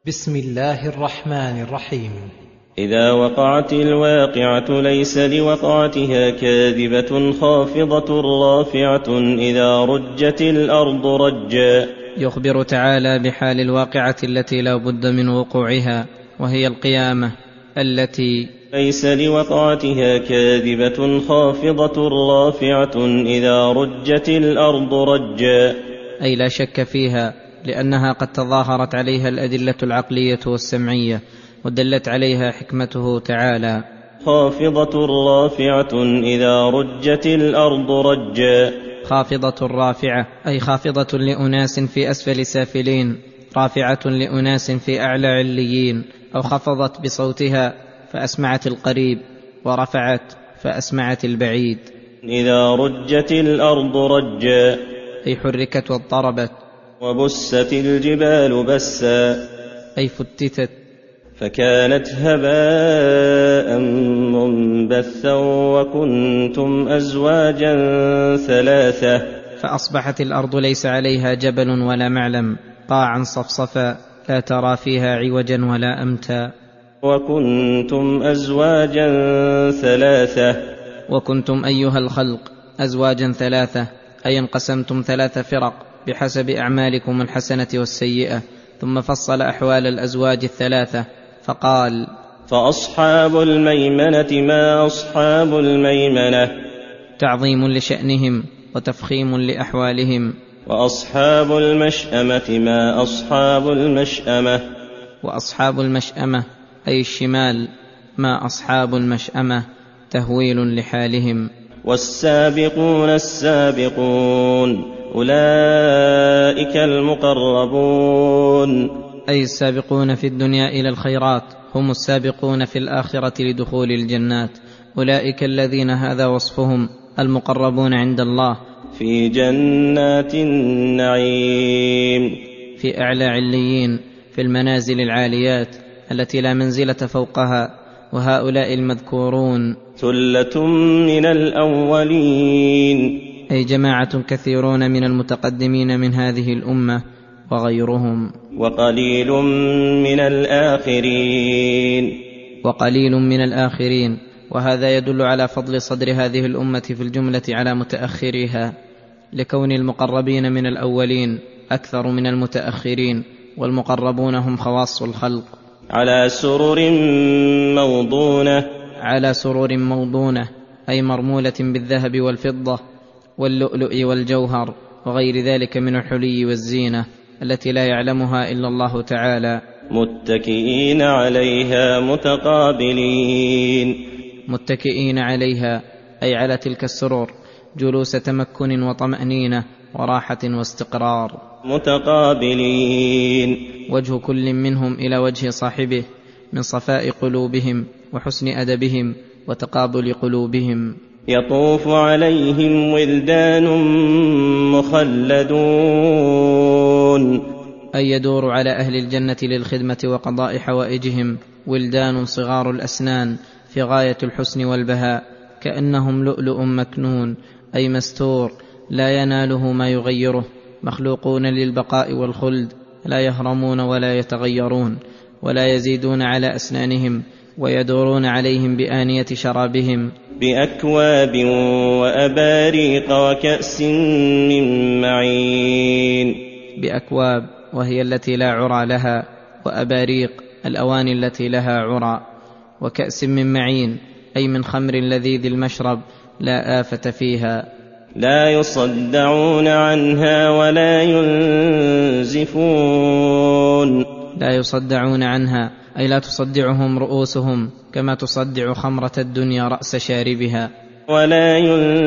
بسم الله الرحمن الرحيم. إذا وقعت الواقعة ليس لوقعتها كاذبة خافضة رافعة إذا رجت الأرض رجا. يخبر تعالى بحال الواقعة التي لا بد من وقوعها، وهي القيامة التي ليس لوقعتها كاذبة خافضة رافعة إذا رجت الأرض رجا، أي لا شك فيها، لأنها قد تظاهرت عليها الأدلة العقلية والسمعية ودلت عليها حكمته تعالى. خافضة رافعة إذا رجت الأرض رجا. خافضة رافعة أي خافضة لأناس في أسفل سافلين، رافعة لأناس في أعلى عليين، أو خفضت بصوتها فأسمعت القريب، ورفعت فأسمعت البعيد. إذا رجت الأرض رجا أي حركت واضطربت. وبست الجبال بسا أي فتتت. فكانت هباء منبثا وكنتم أزواجا ثلاثة. فأصبحت الأرض ليس عليها جبل ولا معلم، قاعا صفصفا لا ترى فيها عوجا ولا أمتا. وكنتم أزواجا ثلاثة. وكنتم أيها الخلق أزواجا ثلاثة، أي انقسمتم 3 فرق بحسب أعمالكم الحسنة والسيئة. ثم فصل أحوال الأزواج 3 فقال: فأصحاب الميمنة ما أصحاب الميمنة، تعظيم لشأنهم وتفخيم لأحوالهم. وأصحاب المشأمة ما أصحاب المشأمة. وأصحاب المشأمة أي الشمال، ما أصحاب المشأمة تهويل لحالهم. والسابقون السابقون أولئك المقربون، أي السابقون في الدنيا إلى الخيرات هم السابقون في الآخرة لدخول الجنات. أولئك الذين هذا وصفهم المقربون عند الله في جنات النعيم، في أعلى عليين، في المنازل العاليات التي لا منزلة فوقها. وهؤلاء المذكورون ثلة من الأولين، أي جماعة كثيرون من المتقدمين من هذه الأمة وغيرهم. وقليل من الآخرين، وقليل من الآخرين. وهذا يدل على فضل صدر هذه الأمة في الجملة على متأخريها، لكون المقربين من الأولين أكثر من المتأخرين، والمقربون هم خواص الخلق. على سرر موضونة، على سرر موضونة أي مرمولة بالذهب والفضة واللؤلؤ والجوهر وغير ذلك من الحلي والزينة التي لا يعلمها إلا الله تعالى. متكئين عليها متقابلين، متكئين عليها أي على تلك السرور جلوس تمكن وطمأنينة وراحة واستقرار. متقابلين، وجه كل منهم إلى وجه صاحبه من صفاء قلوبهم وحسن أدبهم وتقابل قلوبهم. يطوف عليهم ولدان مخلدون، أي يدور على أهل الجنة للخدمة وقضاء حوائجهم ولدان صغار الأسنان في غاية الحسن والبهاء، كأنهم لؤلؤ مكنون أي مستور لا يناله ما يغيره، مخلوقون للبقاء والخلد، لا يهرمون ولا يتغيرون ولا يزيدون على أسنانهم، ويدورون عليهم بآنية شرابهم. بأكواب وأباريق وكأس من معين. بأكواب وهي التي لا عرى لها، وأباريق الأواني التي لها عرى، وكأس من معين أي من خمر لذيذ المشرب لا آفة فيها. لا يصدعون عنها ولا ينزفون. لا يصدعون عنها أي لا تصدعهم رؤوسهم كما تصدع خمرة الدنيا رأس شاربها. ولا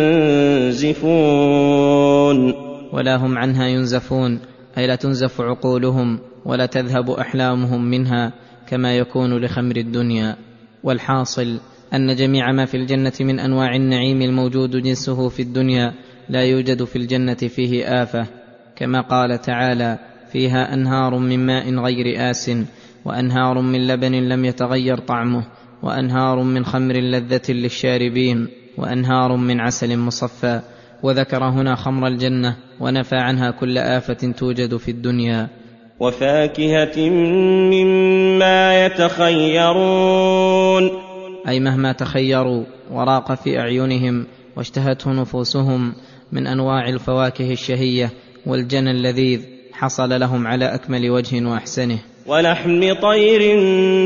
ينزفون، ولا هم عنها ينزفون أي لا تنزف عقولهم ولا تذهب أحلامهم منها كما يكون لخمر الدنيا. والحاصل أن جميع ما في الجنة من أنواع النعيم الموجود جنسه في الدنيا لا يوجد في الجنة فيه آفة، كما قال تعالى: فيها أنهار من ماء غير آس، وأنهار من لبن لم يتغير طعمه، وأنهار من خمر لذة للشاربين، وأنهار من عسل مصفى. وذكر هنا خمر الجنة ونفى عنها كل آفة توجد في الدنيا. وفاكهة مما يتخيرون، أي مهما تخيروا وراق في أعينهم واشتهته نفوسهم من أنواع الفواكه الشهية والجنى اللذيذ حصل لهم على أكمل وجه وأحسنه. ولحم طير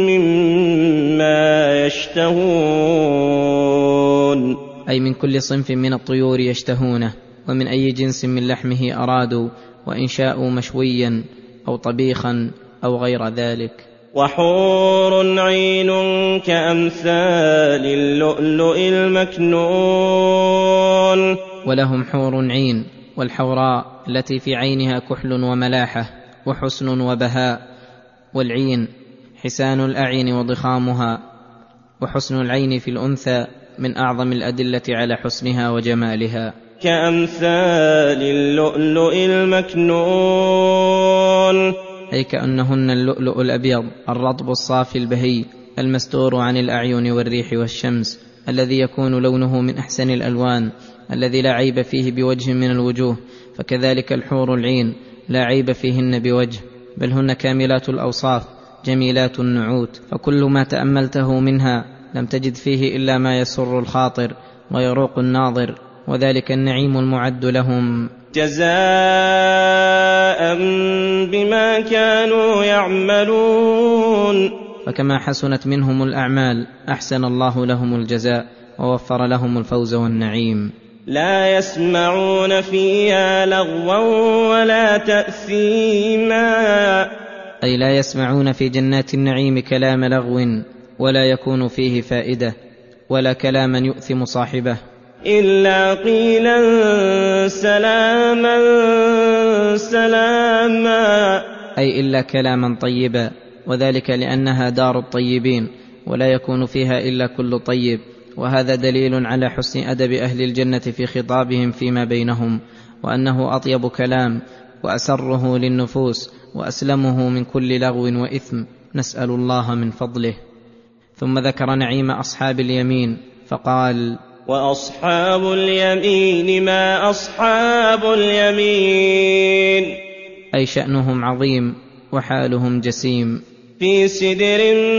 مما يشتهون، أي من كل صنف من الطيور يشتهونه، ومن أي جنس من لحمه أرادوا، وإن شاءوا مشويا أو طبيخا أو غير ذلك. وحور عين كأمثال اللؤلؤ المكنون، ولهم حور عين، والحوراء التي في عينها كحل وملاحة وحسن وبهاء، والعين حسان الأعين وضخامها، وحسن العين في الأنثى من أعظم الأدلة على حسنها وجمالها. كأمثال اللؤلؤ المكنون، أي كأنهن اللؤلؤ الأبيض الرطب الصافي البهي المستور عن الأعين والريح والشمس، الذي يكون لونه من أحسن الألوان، الذي لا عيب فيه بوجه من الوجوه. فكذلك الحور العين لا عيب فيهن بوجه، بل هن كاملات الأوصاف جميلات النعوت، فكل ما تأملته منها لم تجد فيه إلا ما يسر الخاطر ويروق الناظر، وذلك النعيم المعد لهم جزاء بما كانوا يعملون. فكما حسنت منهم الأعمال أحسن الله لهم الجزاء ووفر لهم الفوز والنعيم. لا يسمعون فيها لغوا ولا تأثيما، أي لا يسمعون في جنات النعيم كلام لغو ولا يكون فيه فائدة، ولا كلاما يؤثم صاحبه، إلا قيلا سلاما سلاما، أي إلا كلاما طيبا، وذلك لأنها دار الطيبين ولا يكون فيها إلا كل طيب. وهذا دليل على حسن أدب أهل الجنة في خطابهم فيما بينهم، وأنه أطيب كلام وأسره للنفوس وأسلمه من كل لغو وإثم، نسأل الله من فضله. ثم ذكر نعيم أصحاب اليمين فقال: وأصحاب اليمين ما أصحاب اليمين، أي شأنهم عظيم وحالهم جسيم. في سدر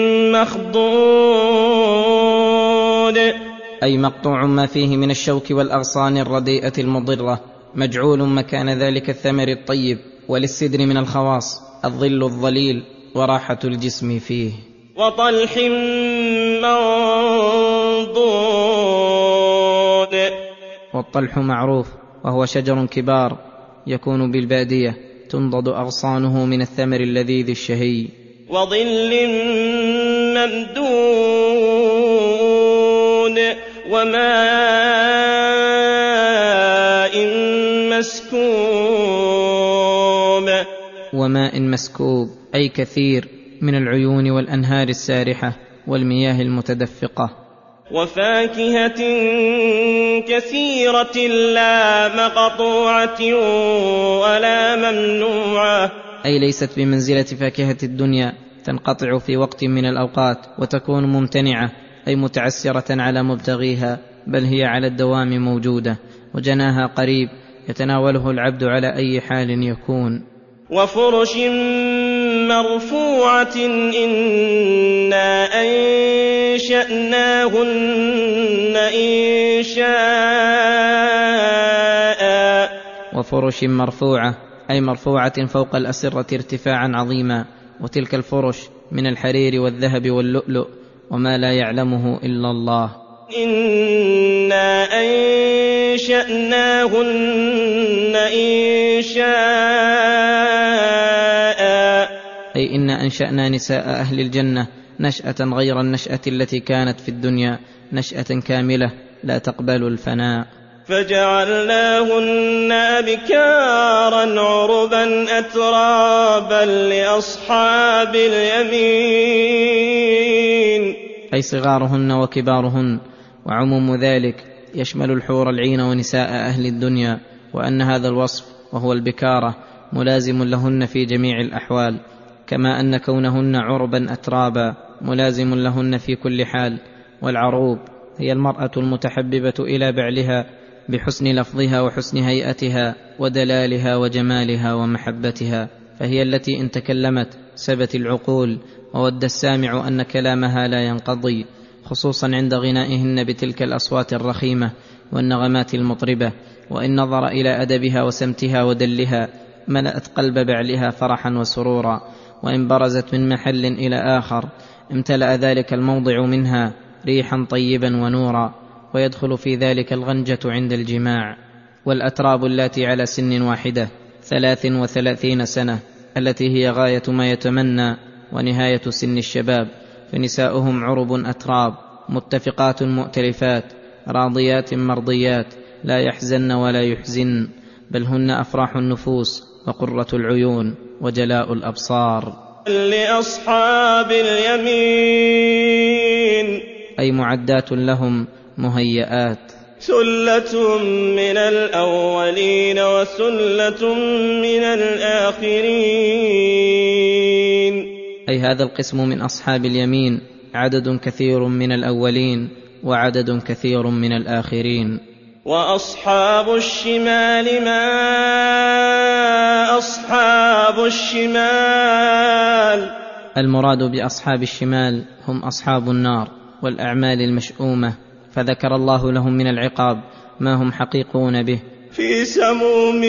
مخضود، أي مقطوع ما فيه من الشوك والأغصان الرديئة المضرة، مجعول مكان ذلك الثمر الطيب، وللسدر من الخواص الظل الظليل وراحة الجسم فيه. وطلح منضود، والطلح معروف وهو شجر كبار يكون بالبادية تنضد أغصانه من الثمر اللذيذ الشهي. وظل ممدود، وماء مسكوب، وماء مسكوب أي كثير من العيون والأنهار السارحة والمياه المتدفقة. وفاكهة كثيرة لا مقطوعة ولا ممنوعة، أي ليست بمنزلة فاكهة الدنيا تنقطع في وقت من الأوقات وتكون ممتنعة، أي متعسرة على مبتغيها، بل هي على الدوام موجودة، وجناها قريب يتناوله العبد على أي حال يكون. وفرش مرفوعة إنا أنشأناهن إنشاء. وفرش مرفوعة أي مرفوعة فوق الأسرة ارتفاعا عظيما، وتلك الفرش من الحرير والذهب واللؤلؤ وما لا يعلمه إلا الله. إنا أنشأناهن إنشاء، أي إن أنشأنا نساء أهل الجنة نشأة غير النشأة التي كانت في الدنيا، نشأة كاملة لا تقبل الفناء. فجعلناهن أبكارا عربا أترابا لأصحاب اليمين، أي صغارهن وكبارهن، وعموم ذلك يشمل الحور العين ونساء أهل الدنيا، وأن هذا الوصف وهو البكارة ملازم لهن في جميع الأحوال، كما أن كونهن عربا أترابا ملازم لهن في كل حال. والعروب هي المرأة المتحببة إلى بعلها بحسن لفظها وحسن هيئتها ودلالها وجمالها ومحبتها، فهي التي إن تكلمت سبت العقول، وود السامع أن كلامها لا ينقضي، خصوصا عند غنائهن بتلك الأصوات الرخيمة والنغمات المطربة. وإن نظر إلى أدبها وسمتها ودلها ملأت قلب بعلها فرحا وسرورا، وإن برزت من محل إلى آخر امتلأ ذلك الموضع منها ريحا طيبا ونورا، ويدخل في ذلك الغنجة عند الجماع. والأتراب التي على سن واحدة 33 سنة، التي هي غاية ما يتمنى ونهاية سن الشباب، فنساؤهم عرب أتراب متفقات مؤتلفات راضيات مرضيات، لا يحزن ولا يحزن، بل هن أفراح النفوس وقرة العيون وجلاء الأبصار. لأصحاب اليمين أي معدات لهم مهيئات. ثلة من الأولين وثلة من الآخرين. أي هذا القسم من أصحاب اليمين عدد كثير من الأولين وعدد كثير من الآخرين. وأصحاب الشمال ما أصحاب الشمال. المراد بأصحاب الشمال هم أصحاب النار والأعمال المشؤومة، فذكر الله لهم من العقاب ما هم حقيقون به، في سموم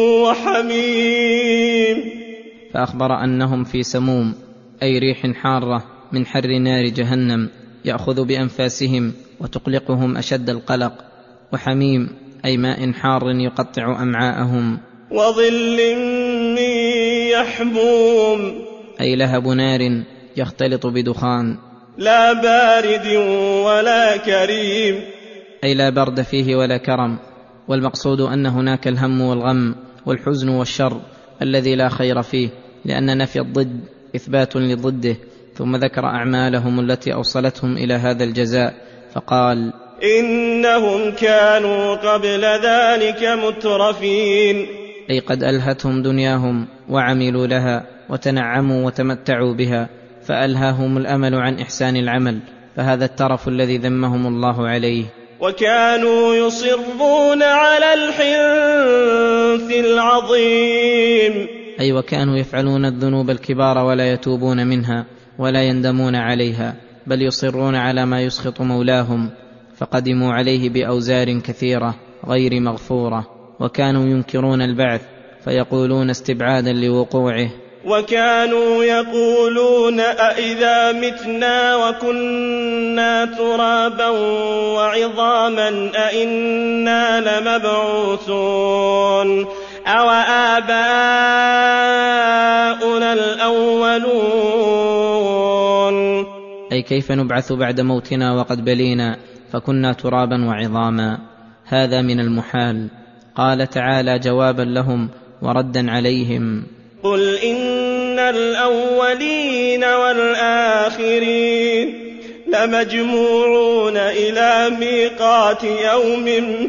وحميم. فأخبر أنهم في سموم أي ريح حارة من حر نار جهنم يأخذ بأنفاسهم وتقلقهم أشد القلق، وحميم أي ماء حار يقطع أمعاءهم. وظل من يحموم أي لهب نار يختلط بدخان. لا بارد ولا كريم. أي لا برد فيه ولا كرم. والمقصود أن هناك الهم والغم والحزن والشر الذي لا خير فيه، لأن نفي الضد إثبات لضده. ثم ذكر أعمالهم التي أوصلتهم إلى هذا الجزاء فقال: إنهم كانوا قبل ذلك مترفين. أي قد ألهتهم دنياهم وعملوا لها وتنعموا وتمتعوا بها، فألهاهم الأمل عن إحسان العمل، فهذا الترف الذي ذمهم الله عليه. وكانوا يصرون على الحنث العظيم. أي وكانوا يفعلون الذنوب الكبار ولا يتوبون منها ولا يندمون عليها، بل يصرون على ما يسخط مولاهم، فقدموا عليه بأوزار كثيرة غير مغفورة. وكانوا ينكرون البعث فيقولون استبعادا لوقوعه. وكانوا يقولون أئذا متنا وكنا ترابا وعظاما أئنا لمبعوثون أو آباؤنا الأولون. أي كيف نبعث بعد موتنا وقد بلينا فكنا ترابا وعظاما؟ هذا من المحال. قال تعالى جوابا لهم وردا عليهم: قل إن الأولين والآخرين لمجموعون إلى ميقات يوم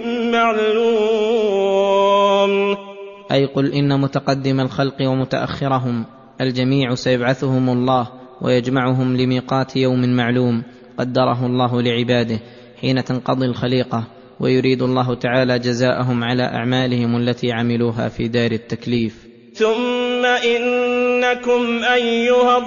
معلوم. أي قل إن متقدم الخلق ومتأخرهم الجميع سيبعثهم الله ويجمعهم لميقات يوم معلوم قدره الله لعباده حين تنقضي الخليقة، ويريد الله تعالى جزاءهم على أعمالهم التي عملوها في دار التكليف. ثم إنكم أيها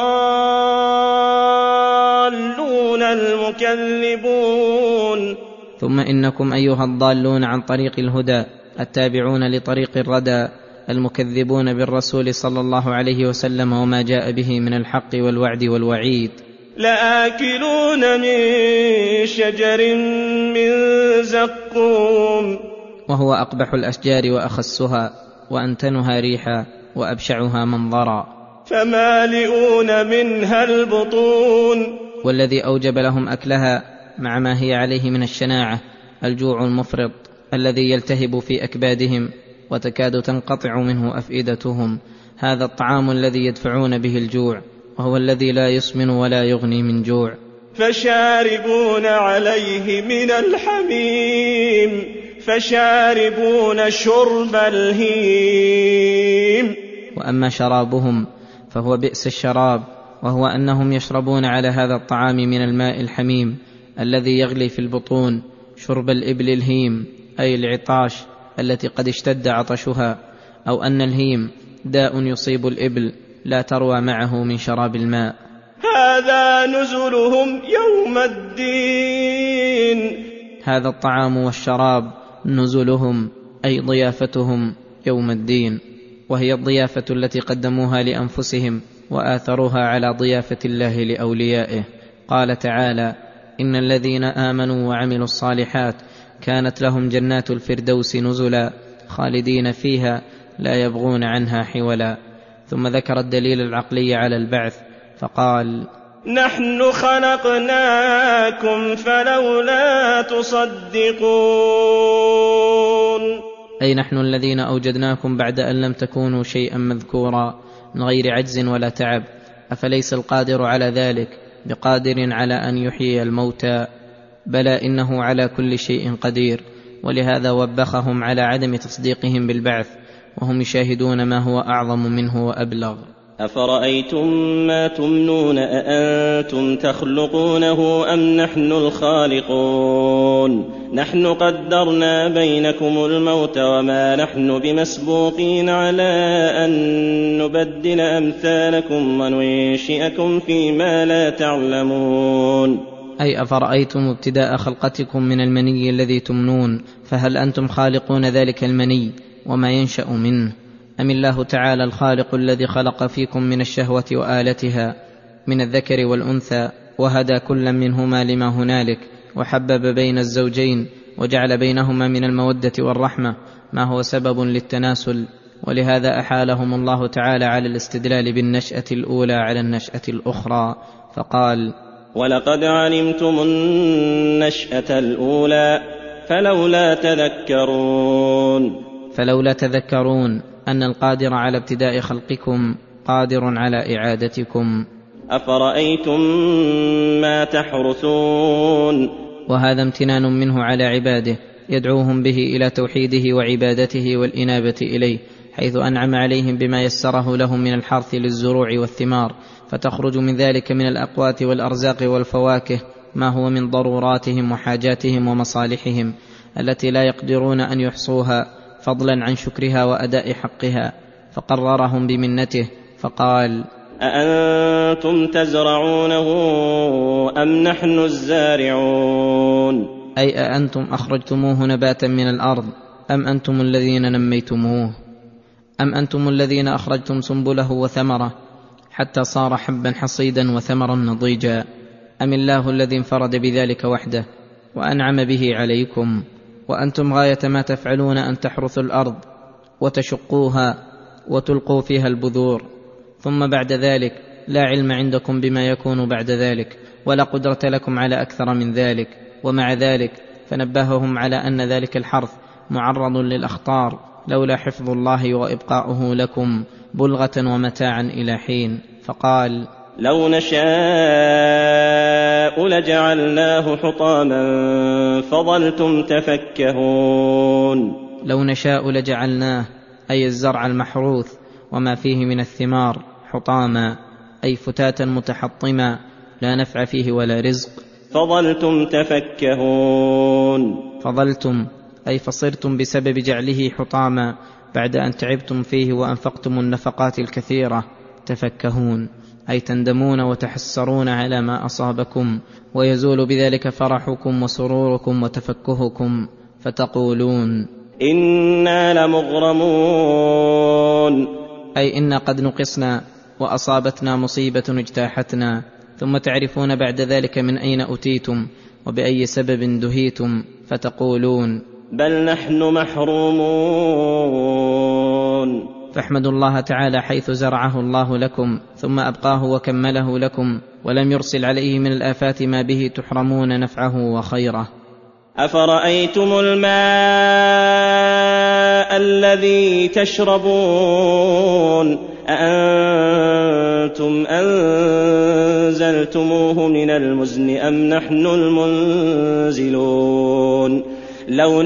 الضالون المكذبون. ثم إنكم أيها الضالون عن طريق الهدى التابعون لطريق الردى المكذبون بالرسول صلى الله عليه وسلم وما جاء به من الحق والوعد والوعيد. لآكلون من شجر من زقوم. وهو أقبح الأشجار وأخسها وأنتنها ريحا وأبشعها منظرا. فمالئون منها البطون. والذي أوجب لهم أكلها مع ما هي عليه من الشناعة الجوع المفرط الذي يلتهب في أكبادهم وتكاد تنقطع منه أفئدتهم. هذا الطعام الذي يدفعون به الجوع، وهو الذي لا يسمن ولا يغني من جوع. فشاربون عليه من الحميم فشاربون شرب الهيم. وأما شرابهم فهو بئس الشراب، وهو أنهم يشربون على هذا الطعام من الماء الحميم الذي يغلي في البطون شرب الإبل الهيم، أي العطاش التي قد اشتد عطشها، أو أن الهيم داء يصيب الإبل لا تروى معه من شراب الماء. هذا نزلهم يوم الدين. هذا الطعام والشراب نزلهم أي ضيافتهم يوم الدين، وهي الضيافة التي قدموها لأنفسهم وآثروها على ضيافة الله لأوليائه. قال تعالى: إن الذين آمنوا وعملوا الصالحات كانت لهم جنات الفردوس نزلا خالدين فيها لا يبغون عنها حولا. ثم ذكر الدليل العقلي على البعث فقال: نحن خلقناكم فلولا تصدقون. أي نحن الذين أوجدناكم بعد أن لم تكونوا شيئا مذكورا من غير عجز ولا تعب. أفليس القادر على ذلك بقادر على أن يحيي الموتى؟ بلى إنه على كل شيء قدير. ولهذا وبخهم على عدم تصديقهم بالبعث وهم يشاهدون ما هو أعظم منه وأبلغ. أفرأيتم ما تمنون أأنتم تخلقونه أم نحن الخالقون؟ نحن قدرنا بينكم الموت وما نحن بمسبوقين على أن نبدل أمثالكم وننشئكم فيما لا تعلمون. أي أفرأيتم ابتداء خلقتكم من المني الذي تمنون، فهل أنتم خالقون ذلك المني وما ينشأ منه، أم الله تعالى الخالق الذي خلق فيكم من الشهوة وآلتها من الذكر والأنثى، وهدى كل منهما لما هنالك، وحبب بين الزوجين وجعل بينهما من المودة والرحمة ما هو سبب للتناسل. ولهذا أحالهم الله تعالى على الاستدلال بالنشأة الأولى على النشأة الأخرى فقال: ولقد علمتم النشأة الأولى فلولا تذكرون. فلولا تذكرون أن القادر على ابتداء خلقكم قادر على إعادتكم. أفرأيتم ما تحرثون. وهذا امتنان منه على عباده يدعوهم به إلى توحيده وعبادته والإنابة إليه، حيث أنعم عليهم بما يسره لهم من الحرث للزروع والثمار، فتخرج من ذلك من الأقوات والأرزاق والفواكه ما هو من ضروراتهم وحاجاتهم ومصالحهم التي لا يقدرون أن يحصوها، فضلا عن شكرها وأداء حقها. فقررهم بمنته فقال: أأنتم تزرعونه أم نحن الزارعون؟ أي أأنتم أخرجتموه نباتا من الأرض أم أنتم الذين نميتموه؟ أم أنتم الذين أخرجتم سنبله وثمره حتى صار حبا حصيدا وثمرا نضيجا؟ أم الله الذي انفرد بذلك وحده وأنعم به عليكم، وأنتم غاية ما تفعلون أن تحرثوا الأرض وتشقوها وتلقوا فيها البذور، ثم بعد ذلك لا علم عندكم بما يكون بعد ذلك، ولا قدرة لكم على أكثر من ذلك. ومع ذلك فنبههم على أن ذلك الحرث معرض للأخطار لولا حفظ الله وإبقاؤه لكم بلغة ومتاعا إلى حين. فقال: لو نشاء لجعلناه حطاما فظلتم تفكهون. لو نشاء لجعلناه أي الزرع المحروث وما فيه من الثمار حطاما أي فتاتا متحطما لا نفع فيه ولا رزق. فظلتم تفكهون. فظلتم أي فصرتم بسبب جعله حطاما بعد أن تعبتم فيه وأنفقتم النفقات الكثيرة تفكهون أي تندمون وتحسرون على ما أصابكم، ويزول بذلك فرحكم وسروركم وتفكهكم، فتقولون: إنا لمغرمون. أي إنا قد نقصنا وأصابتنا مصيبة اجتاحتنا، ثم تعرفون بعد ذلك من أين أتيتم وبأي سبب دهيتم، فتقولون: بل نحن محرومون. فاحمدوا الله تعالى حيث زرعه الله لكم ثم أبقاه وكمله لكم، ولم يرسل عليه من الآفات ما به تحرمون نفعه وخيره. أفرأيتم الماء الذي تشربون أأنتم أنزلتموه من المزن أم نحن المنزلون؟ لو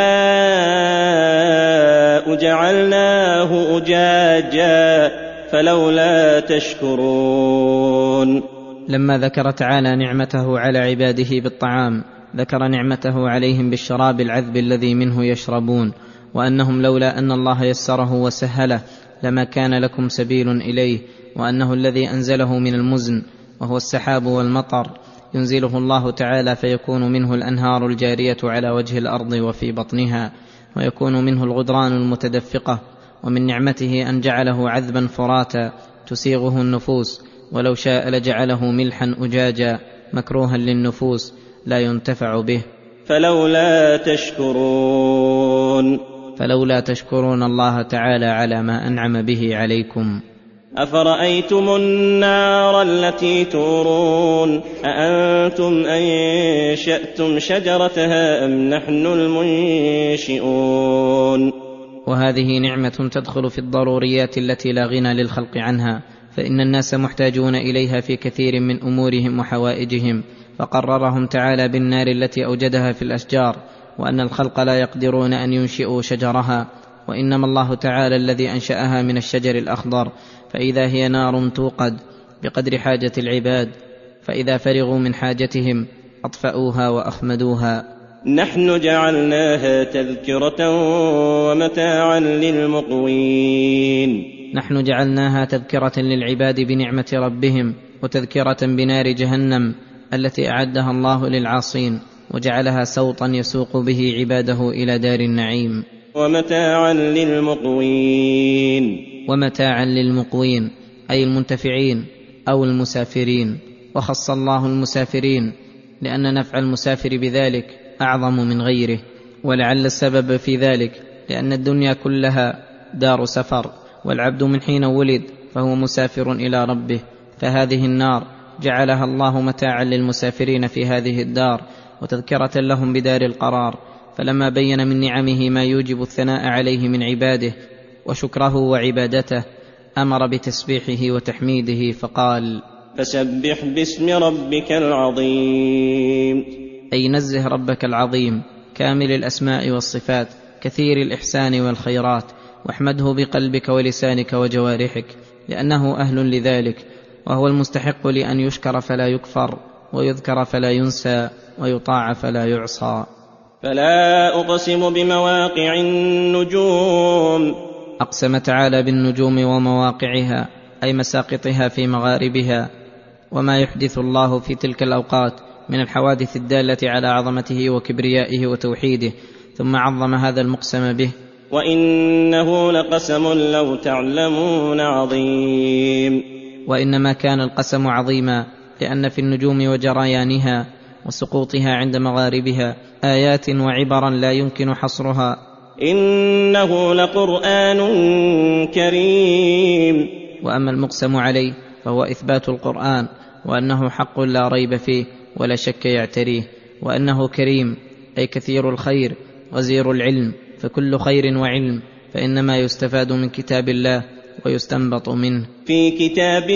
نشاء جعلناه أجاجا فلولا تشكرون. لما ذكر تعالى نعمته على عباده بالطعام ذكر نعمته عليهم بالشراب العذب الذي منه يشربون، وأنهم لولا أن الله يسره وسهله لما كان لكم سبيل إليه، وأنه الذي أنزله من المزن وهو السحاب والمطر ينزله الله تعالى فيكون منه الأنهار الجارية على وجه الأرض وفي بطنها، ويكون منه الغدران المتدفقة. ومن نعمته أن جعله عذبا فراتا تسيغه النفوس، ولو شاء لجعله ملحا أجاجا مكروها للنفوس لا ينتفع به. فلولا تشكرون الله تعالى على ما أنعم به عليكم. أفرأيتم النار التي تورون أأنتم أنشأتم شجرتها أم نحن المنشئون. وهذه نعمة تدخل في الضروريات التي لا غنى للخلق عنها، فإن الناس محتاجون إليها في كثير من أمورهم وحوائجهم، فقررهم تعالى بالنار التي أوجدها في الأشجار، وأن الخلق لا يقدرون أن ينشئوا شجرها، وإنما الله تعالى الذي أنشأها من الشجر الأخضر، فإذا هي نار توقد بقدر حاجة العباد، فإذا فرغوا من حاجتهم أطفأوها وأخمدوها. نحن جعلناها تذكرة ومتاعا للمقوين. نحن جعلناها تذكرة للعباد بنعمة ربهم، وتذكرة بنار جهنم التي أعدها الله للعاصين، وجعلها سوطا يسوق به عباده إلى دار النعيم. ومتاعا للمقوين أي المنتفعين أو المسافرين. وخص الله المسافرين لأن نفع المسافر بذلك أعظم من غيره، ولعل السبب في ذلك لأن الدنيا كلها دار سفر، والعبد من حين ولد فهو مسافر إلى ربه، فهذه النار جعلها الله متاعا للمسافرين في هذه الدار وتذكرة لهم بدار القرار. فلما بين من نعمه ما يوجب الثناء عليه من عباده وشكره وعبادته أمر بتسبيحه وتحميده فقال: فسبح باسم ربك العظيم، أي نزه ربك العظيم كامل الأسماء والصفات كثير الإحسان والخيرات، واحمده بقلبك ولسانك وجوارحك، لأنه أهل لذلك، وهو المستحق لأن يشكر فلا يكفر، ويذكر فلا ينسى، ويطاع فلا يعصى. فلا أقسم بمواقع النجوم. أقسم تعالى بالنجوم ومواقعها أي مساقطها في مغاربها، وما يحدث الله في تلك الأوقات من الحوادث الدالة على عظمته وكبريائه وتوحيده، ثم عظم هذا المقسم به: وإنه لقسم لو تعلمون عظيم. وإنما كان القسم عظيما لأن في النجوم وجريانها وسقوطها عند مغاربها آيات وعبرا لا يمكن حصرها. إنه لقرآن كريم. وأما المقسم عليه فهو إثبات القرآن، وأنه حق لا ريب فيه ولا شك يعتريه، وأنه كريم أي كثير الخير غزير العلم، فكل خير وعلم فإنما يستفاد من كتاب الله ويستنبط منه. في كتاب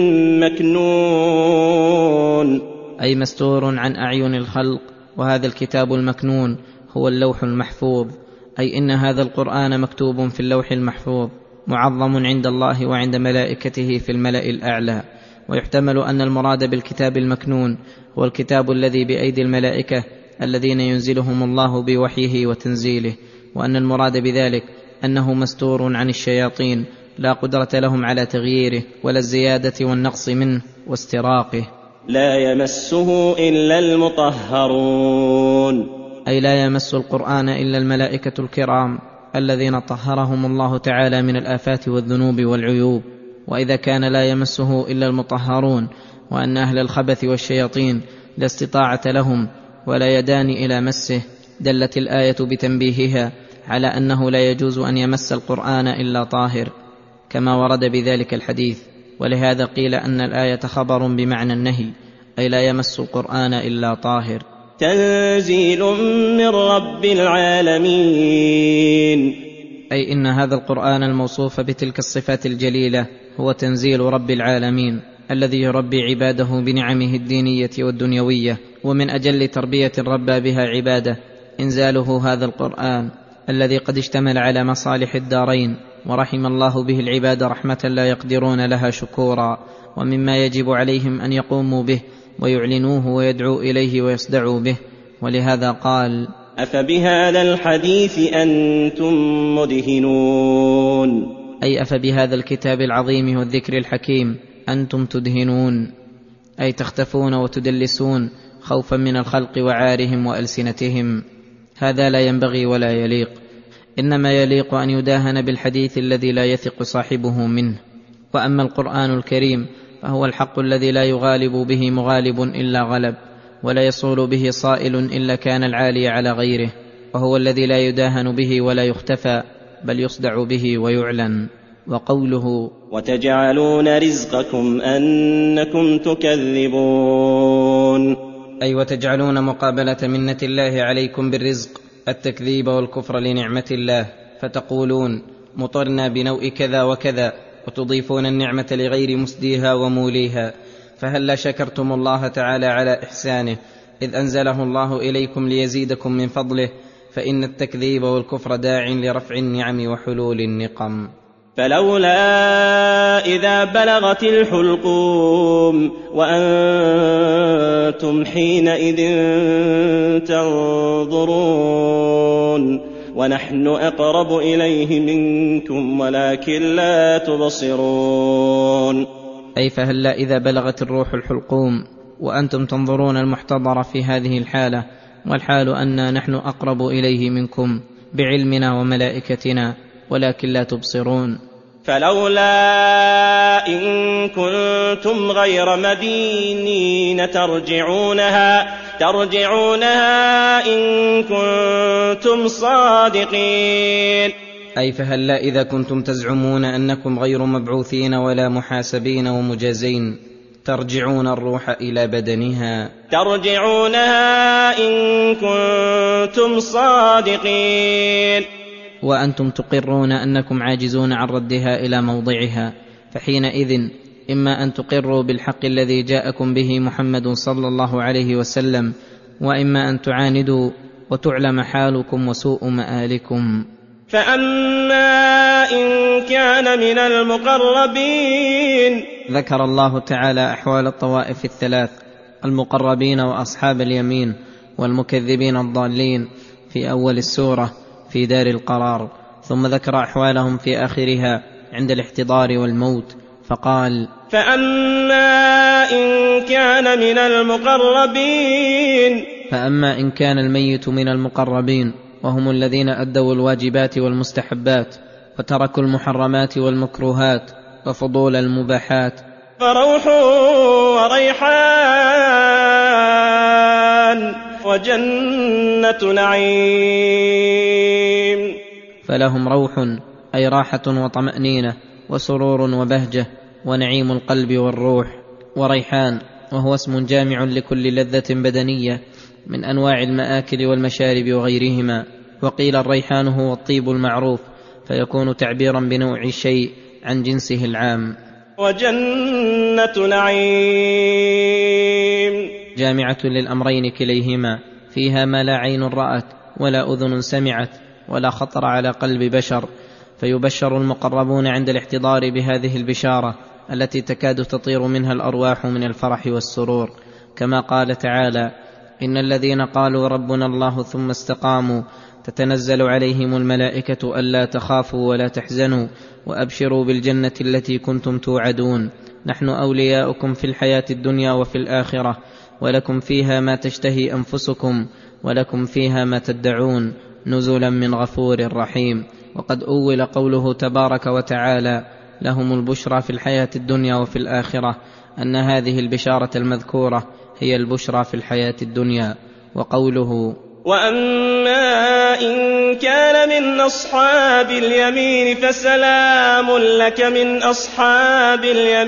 مكنون أي مستور عن أعين الخلق، وهذا الكتاب المكنون هو اللوح المحفوظ، أي إن هذا القرآن مكتوب في اللوح المحفوظ معظم عند الله وعند ملائكته في الملأ الأعلى. ويحتمل أن المراد بالكتاب المكنون هو الكتاب الذي بأيدي الملائكة الذين ينزلهم الله بوحيه وتنزيله، وأن المراد بذلك أنه مستور عن الشياطين لا قدرة لهم على تغييره ولا الزيادة والنقص منه واستراقه. لا يمسه إلا المطهرون، أي لا يمس القرآن إلا الملائكة الكرام الذين طهرهم الله تعالى من الآفات والذنوب والعيوب. وإذا كان لا يمسه إلا المطهرون وأن أهل الخبث والشياطين لا استطاعة لهم ولا يدان إلى مسه، دلت الآية بتنبيهها على أنه لا يجوز أن يمس القرآن إلا طاهر، كما ورد بذلك الحديث. ولهذا قيل أن الآية خبر بمعنى النهي، أي لا يمس القرآن إلا طاهر. تنزيل من رب العالمين، أي إن هذا القرآن الموصوف بتلك الصفات الجليلة هو تنزيل رب العالمين الذي يربي عباده بنعمه الدينية والدنيوية، ومن أجل تربية ربى بها عباده إنزاله هذا القرآن الذي قد اشتمل على مصالح الدارين، ورحم الله به العباد رحمة لا يقدرون لها شكورا، ومما يجب عليهم أن يقوموا به ويعلنوه ويدعوا إليه ويصدعوا به. ولهذا قال: أفبهذا الحديث أنتم مدهنون. أي أفبهذا الكتاب العظيم والذكر الحكيم أنتم تدهنون، أي تختفون وتدلسون خوفا من الخلق وعارهم وألسنتهم. هذا لا ينبغي ولا يليق، إنما يليق أن يداهن بالحديث الذي لا يثق صاحبه منه. وأما القرآن الكريم فهو الحق الذي لا يغالب به مغالب إلا غلب، ولا يصول به صائل إلا كان العالي على غيره، وهو الذي لا يداهن به ولا يختفى، بل يصدع به ويعلن. وقوله وتجعلون رزقكم أنكم تكذبون، أي وتجعلون مقابلة منة الله عليكم بالرزق التكذيب والكفر لنعمة الله، فتقولون مطرنا بنوء كذا وكذا، وتضيفون النعمة لغير مسديها وموليها. فهلا شكرتم الله تعالى على إحسانه إذ أنزله الله إليكم ليزيدكم من فضله، فإن التكذيب والكفر داع لرفع النعم وحلول النقم. فلولا إذا بلغت الحلقوم وأنتم حينئذ تنظرون ونحن أقرب إليه منكم ولكن لا تبصرون. أي فهلا إذا بلغت الروح الحلقوم وأنتم تنظرون المحتضر في هذه الحالة، والحال أننا نحن أقرب إليه منكم بعلمنا وملائكتنا، ولكن لا تبصرون. فلولا إن كنتم غير مدينين ترجعونها إن كنتم صادقين. أي فهلا إذا كنتم تزعمون أنكم غير مبعوثين ولا محاسبين ومجازين، ترجعون الروح إلى بدنها، ترجعونها إن كنتم صادقين، وأنتم تقرون أنكم عاجزون عن ردها إلى موضعها. فحينئذ إما أن تقروا بالحق الذي جاءكم به محمد صلى الله عليه وسلم، وإما أن تعاندوا وتعلم حالكم وسوء مآلكم. فأما إن كان من المقربين، ذكر الله تعالى أحوال الطوائف الثلاث، المقربين وأصحاب اليمين والمكذبين الضالين، في أول السورة في دار القرار، ثم ذكر أحوالهم في آخرها عند الاحتضار والموت، فقال فأما إن كان من المقربين، فأما إن كان الميت من المقربين، وهم الذين أدوا الواجبات والمستحبات وتركوا المحرمات والمكروهات وفضول المباحات، فروح وريحان وجنة نعيم. فلهم روح أي راحة وطمأنينة وسرور وبهجة ونعيم القلب والروح. وريحان وهو اسم جامع لكل لذة بدنية من أنواع المآكل والمشارب وغيرهما. وقيل الريحان هو الطيب المعروف، فيكون تعبيرا بنوع الشيء عن جنسه العام. وجنة نعيم جامعة للأمرين كليهما، فيها ما لا عين رأت ولا أذن سمعت ولا خطر على قلب بشر. فيبشر المقربون عند الاحتضار بهذه البشارة التي تكاد تطير منها الأرواح من الفرح والسرور، كما قال تعالى: إن الذين قالوا ربنا الله ثم استقاموا تتنزل عليهم الملائكة ألا تخافوا ولا تحزنوا وأبشروا بالجنة التي كنتم توعدون، نحن أولياؤكم في الحياة الدنيا وفي الآخرة، ولكم فيها ما تشتهي أنفسكم ولكم فيها ما تدعون، نزلا من غفور رحيم. وقد أول قوله تبارك وتعالى: لهم البشرى في الحياة الدنيا وفي الآخرة، أن هذه البشارة المذكورة هي البشرى في الحياة الدنيا. وقوله وأما إن كان من أصحاب اليمين فسلام لك من أصحاب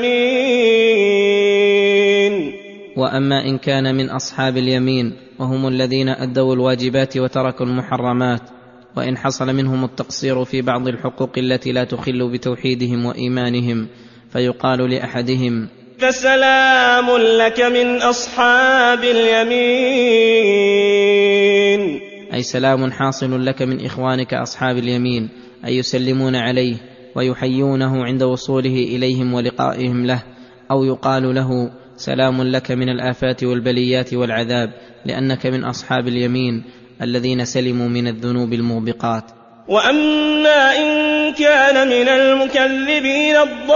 اليمين. وأما إن كان من أصحاب اليمين وهم الذين أدوا الواجبات وتركوا المحرمات، وإن حصل منهم التقصير في بعض الحقوق التي لا تخل بتوحيدهم وإيمانهم، فيقال لأحدهم فسلام لك من أصحاب اليمين، أي سلام حاصل لك من إخوانك أصحاب اليمين، أي يسلمون عليه ويحيونه عند وصوله إليهم ولقائهم له. أو يقال له سلام لك من الآفات والبليات والعذاب، لأنك من أصحاب اليمين الذين سلموا من الذنوب الموبقات. وأما إن كان من المكذبين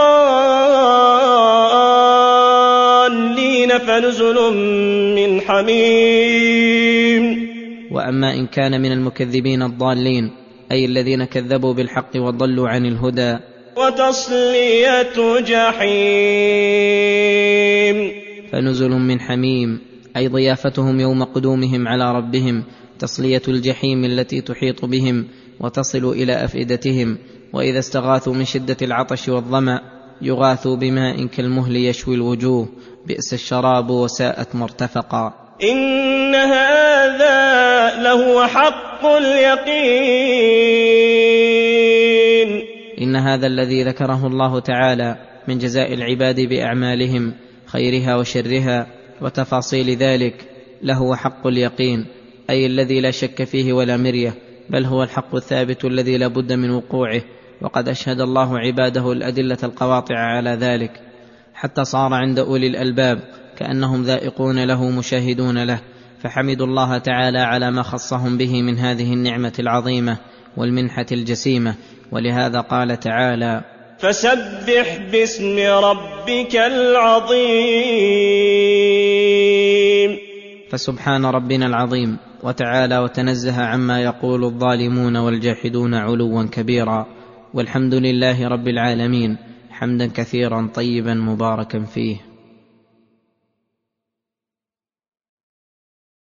الضالين فنزل من حميم. وأما إن كان من المكذبين الضالين أي الذين كذبوا بالحق وضلوا عن الهدى، وتصلية جحيم. فنزل من حميم أي ضيافتهم يوم قدومهم على ربهم، تصلية الجحيم التي تحيط بهم وتصل إلى أفئدتهم. وإذا استغاثوا من شدة العطش والظمأ يغاثوا بماء كالمهل يشوي الوجوه، بئس الشراب وساءت مرتفقا. إن هذا لهو حق اليقين. إن هذا الذي ذكره الله تعالى من جزاء العباد بأعمالهم خيرها وشرها وتفاصيل ذلك لهو حق اليقين، أي الذي لا شك فيه ولا مرية، بل هو الحق الثابت الذي لا بد من وقوعه. وقد أشهد الله عباده الأدلة القواطع على ذلك، حتى صار عند أولي الألباب كأنهم ذائقون له مشاهدون له، فحمدوا الله تعالى على ما خصهم به من هذه النعمة العظيمة والمنحة الجسيمة. ولهذا قال تعالى: فسبح باسم ربك العظيم. فسبحان ربنا العظيم وتعالى وتنزه عما يقول الظالمون والجاحدون علوا كبيرا. والحمد لله رب العالمين، حمدا كثيرا طيبا مباركا فيه.